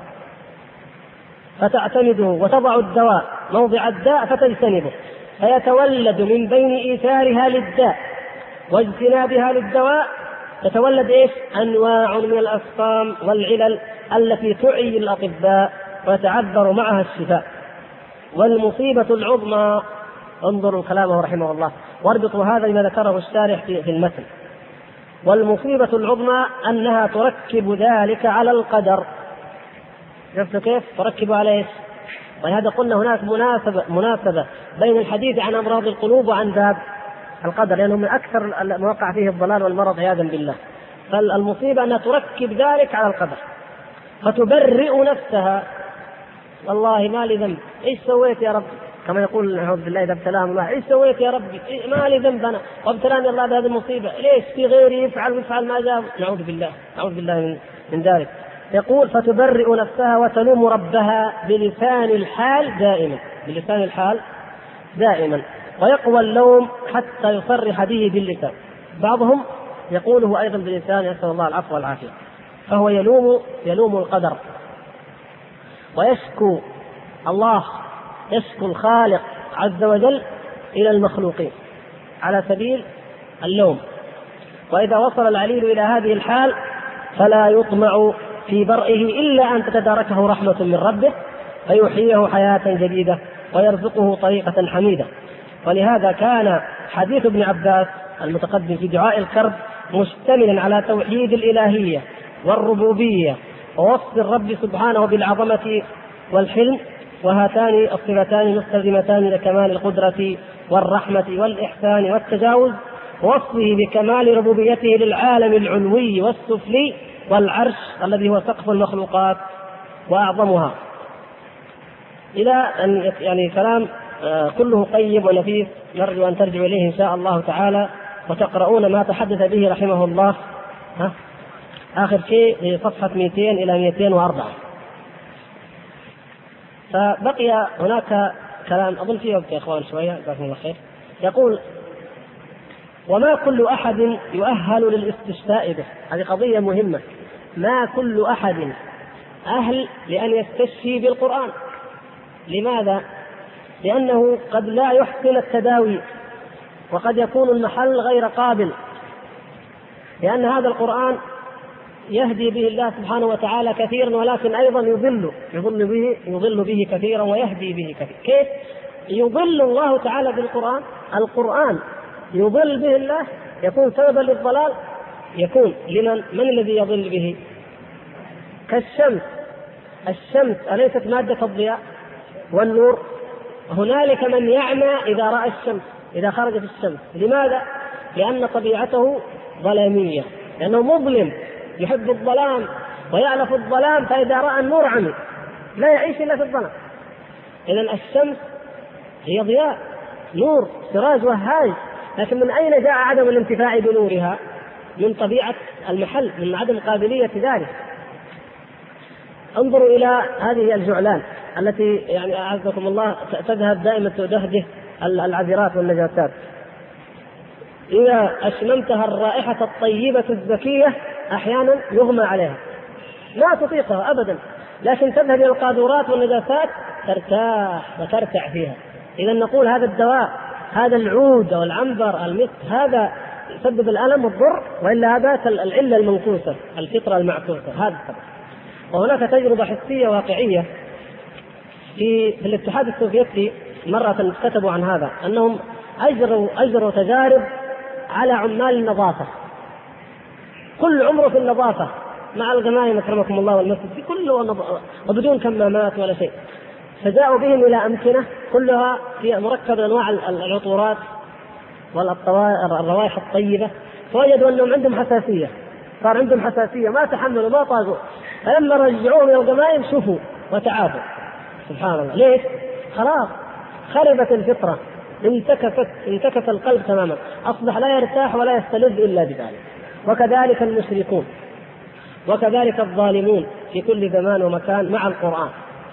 فتعتمده، وتضع الدواء موضع الداء فتجتنبه، فيتولد من بين إيثارها للداء واجتنابها للدواء تتولد أنواع من الأسقام والعلل التي تعي الأطباء ويتعذر معها الشفاء. والمصيبة العظمى، انظروا كلامه رحمه الله واربطوا هذا لما ذكره الشارح في المتن: والمصيبة العظمى أنها تركب ذلك على القدر. شفتوا كيف تركب على ايش؟ ولهذا قلنا هناك مناسبة بين الحديث عن أمراض القلوب وعن باب القدر، لأنه من أكثر المواقع فيه الضلال والمرض عياذا بالله. فالمصيبة أنها تركب ذلك على القدر، فتبرئ نفسها: والله ما لي ذنب، ايش سويت يا رب؟ كما يقول نعوذ بالله إذا ابتلاهم الله: ايش سويت يا ربي؟ ما لي ذنب أنا، وابتلاني الله بهذه المصيبة، ليش في غيري يفعل ما جاب؟ نعوذ بالله من ذلك. يقول: فتبرئ نفسها وتلوم ربها بلسان الحال دائما، ويقوى اللوم حتى يصرح به باللسان. بعضهم يقوله أيضا بلسان، يسأل الله العفو والعافية. فهو يلوم القدر ويشكو الله، يشكو الخالق عز وجل إلى المخلوقين على سبيل اللوم. وإذا وصل العليل إلى هذه الحال فلا يطمع في برئه إلا أن تتداركه رحمة من ربه فيحييه حياة جديدة ويرزقه طريقة حميدة. ولهذا كان حديث ابن عباس المتقدم في دعاء الكرب مشتملا على توحيد الإلهية والربوبية ووصف الرب سبحانه بالعظمة والحلم، وهاتان الصفتان مستلزمتان لكمال القدرة والرحمة والإحسان والتجاوز، ووصفه بكمال ربوبيته للعالم العلوي والسفلي والعرش الذي هو سقف المخلوقات وأعظمها، إلى أن كلام كله طيب ونفيس، نرجو أن ترجعوا إليه إن شاء الله تعالى وتقرؤون ما تحدث به رحمه الله آخر شيء في صفحة 200 إلى 204. فبقي هناك كلام أظن فيه وقت يا إخوان شوية، جزاكم الله خير. يقول: وما كل أحد يؤهل للاستشفاء به. هذه قضية مهمة، ما كل أحد أهل لأن يستشفي بالقرآن. لماذا؟ لأنه قد لا يحسن التداوي، وقد يكون المحل غير قابل، لأن هذا القرآن يهدي به الله سبحانه وتعالى كثيرا، ولكن أيضا يضل به كثيرا ويهدي به كثيرا. كيف يضل الله تعالى بالقرآن؟ القرآن يضل به الله، يكون سببا للضلال، يكون من الذي يضل به؟ كالشمس. الشمس أليست مادة الضياء والنور؟ هنالك من يعمى إذا رأى الشمس، إذا خرجت الشمس. لماذا؟ لأن طبيعته ظلامية، لأنه مظلم يحب الظلام ويألف الظلام، فإذا رأى النور عمي، لا يعيش إلا في الظلام. إذن الشمس هي ضياء، نور، سراج وهاج، لكن من أين جاء عدم الانتفاع بنورها؟ من طبيعة المحل، من عدم قابلية ذلك. انظروا إلى هذه الجعلان التي أعزكم الله تذهب دائما تدهده العذرات والنجاسات. إذا أشممتها الرائحة الطيبة الزكية أحيانا يغمى عليها، لا تطيقها أبدا، لكن تذهب إلى القاذورات والنجاسات ترتاح وترتع فيها. إذا نقول هذا الدواء، هذا العود والعنبر المسك، هذا يسبب الألم والضر، وإلا هذا العلة المنكوسة، الفطرة المعكوسة، هذا السبب. وهناك تجربة حسية واقعية في الاتحاد السوفيتي، مرة كتبوا عن هذا أنهم أجروا تجارب على عمال النظافة، كل عمره في النظافة مع الغمايم أكرمكم الله والمسجد كله وبدون كمامات ولا شيء، فجاءوا بهم إلى أمكنة كلها في مركب أنواع العطورات والروائح الطيبة، فوجدوا أنهم عندهم حساسية، صار عندهم حساسية ما تحملوا ما طاقوا، فلما رجعوهم إلى الغمايم شوفوا وتعافوا. سبحان الله. ليش؟ خلاص خربت الفطرة، انتكس القلب تماما، أصبح لا يرتاح ولا يستلذ إلا بذلك. وكذلك المشركون وكذلك الظالمون في كل زمان ومكان مع القرآن.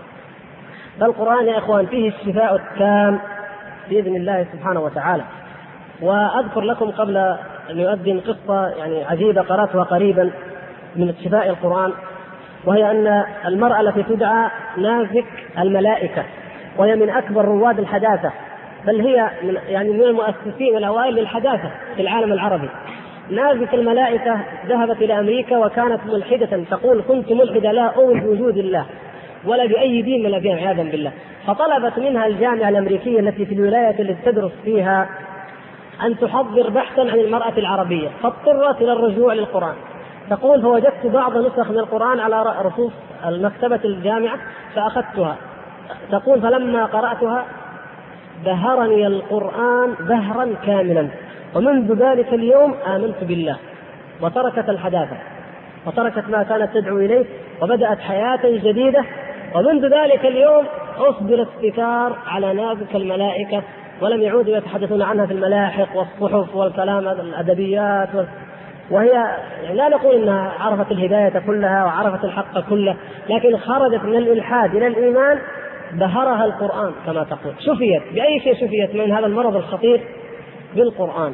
فالقرآن يا إخوان فيه الشفاء التام بإذن الله سبحانه وتعالى. وأذكر لكم قبل أن يؤذن قصة يعني عجيبة قرأتها قريبا من شفاء القرآن، وهي أن المرأة التي تدعى نازك الملائكة، وهي من أكبر رواد الحداثة، بل هي من المؤسسين الأوائل للحداثة في العالم العربي. نازك الملائكة ذهبت إلى أمريكا وكانت ملحدة، تقول كنت ملحدة لا أؤمن بوجود الله ولا بأي دين من الأديان عياذا بالله. فطلبت منها الجامعة الأمريكية التي في الولاية التي تدرس فيها أن تحضر بحثا عن المرأة العربية، فاضطرت إلى الرجوع للقرآن. تقول فوجدت بعض نسخ من القرآن على رفوف المكتبة الجامعة فأخذتها. تقول فلما قرأتها بهرني القرآن بهرا كاملا، ومنذ ذلك اليوم آمنت بالله وتركت الحداثة وتركت ما كانت تدعو إليه وبدأت حياة جديدة. ومنذ ذلك اليوم أصدر الستار على نازك الملائكة، ولم يعودوا يتحدثون عنها في الملاحق والصحف والكلام الأدبيات وهي لا نقول انها عرفت الهداية كلها وعرفت الحق كله، لكن خرجت من الإلحاد إلى الإيمان، بهرها القرآن كما تقول. شفيت بأي شيء؟ شفيت من هذا المرض الخطير بالقرآن.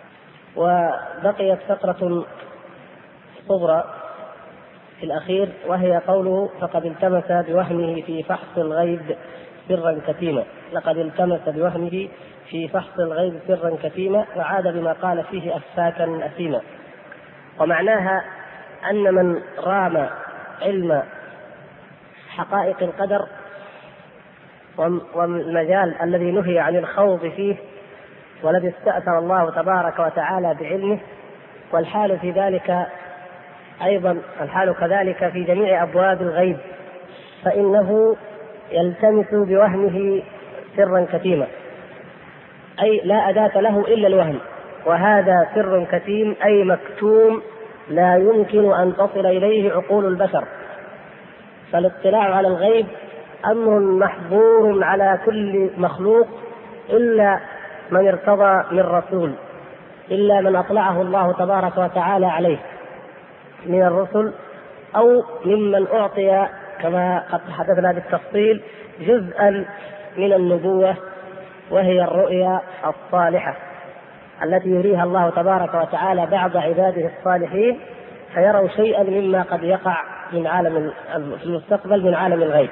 وبقيت فقرة صغرى في الأخير، وهي قوله فقد التمس بوهمه في فحص الغيب سرا كتيما. لقد التمس بوهمه في فحص الغيب سرا كتيما، وعاد بما قال فيه أفاكا أثيما. ومعناها أن من رام علم حقائق القدر والمجال الذي نهي عن الخوض فيه والذي استأثر الله تبارك وتعالى بعلمه، والحال في ذلك أيضا الحال كذلك في جميع أبواب الغيب، فإنه يلتمس بوهمه سرا كتيما، أي لا أداة له إلا الوهم، وهذا سر كتيم أي مكتوم لا يمكن أن تصل إليه عقول البشر. فالاطلاع على الغيب أمر محظور على كل مخلوق إلا من ارتضى من رسول، إلا من أطلعه الله تبارك وتعالى عليه من الرسل، أو ممن أعطي كما قد تحدثنا بالتفصيل جزءا من النبوة، وهي الرؤيا الصالحة التي يريها الله تبارك وتعالى بعض عباده الصالحين فيروا شيئا مما قد يقع من عالم في المستقبل من عالم الغيب.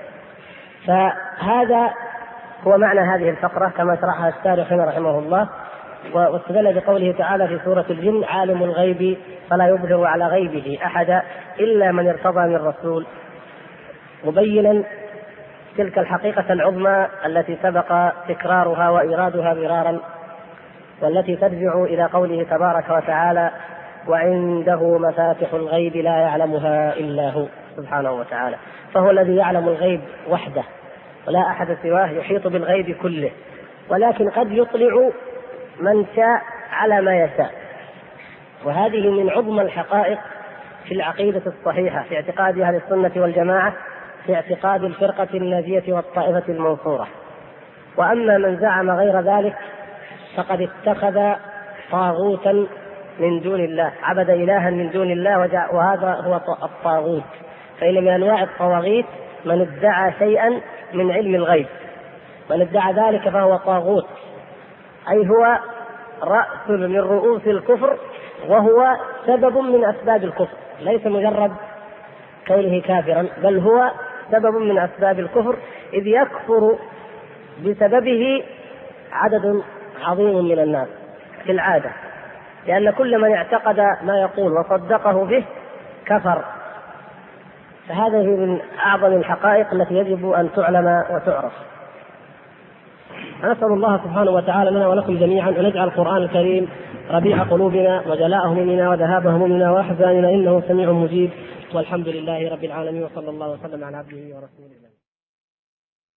فهذا هو معنى هذه الفقرة كما شرحها الشارح رحمه الله، واستدل بقوله تعالى في سورة الجن عالم الغيب فلا يظهر على غيبه أحدا إلا من ارتضى من رسول، مبينا تلك الحقيقة العظمى التي سبق تكرارها وإيرادها مرارا، والتي ترجع إلى قوله تبارك وتعالى وعنده مفاتح الغيب لا يعلمها إلا هو سبحانه وتعالى. فهو الذي يعلم الغيب وحده ولا أحد سواه يحيط بالغيب كله، ولكن قد يطلع من شاء على ما يشاء. وهذه من عظمى الحقائق في العقيدة الصحيحة في اعتقاد أهل السنة والجماعة، في اعتقاد الفرقة الناجية والطائفة المنصورة. وأما من زعم غير ذلك فقد اتخذ طاغوتا من دون الله، عبد إلها من دون الله وهذا هو الطاغوت. فإن من أنواع الطواغيت من ادعى شيئا من علم الغيب، من ادعى ذلك فهو طاغوت، أي هو رأس من رؤوس الكفر، وهو سبب من أسباب الكفر، ليس مجرد كونه كافرا بل هو سبب من أسباب الكفر، إذ يكفر بسببه عدد عظيم من الناس في العادة. لأن كل من اعتقد ما يقول وصدقه به كفر. فهذا من أعظم الحقائق التي يجب أن تعلم وتعرف. نسأل الله سبحانه وتعالى لنا ولكم جميعا أن يجعل القرآن الكريم ربيع قلوبنا وجلاء همومنا وذهاب همومنا وأحزاننا، إنه سميع مجيب. والحمد لله رب العالمين، وصلى الله وسلم على عبده ورسوله.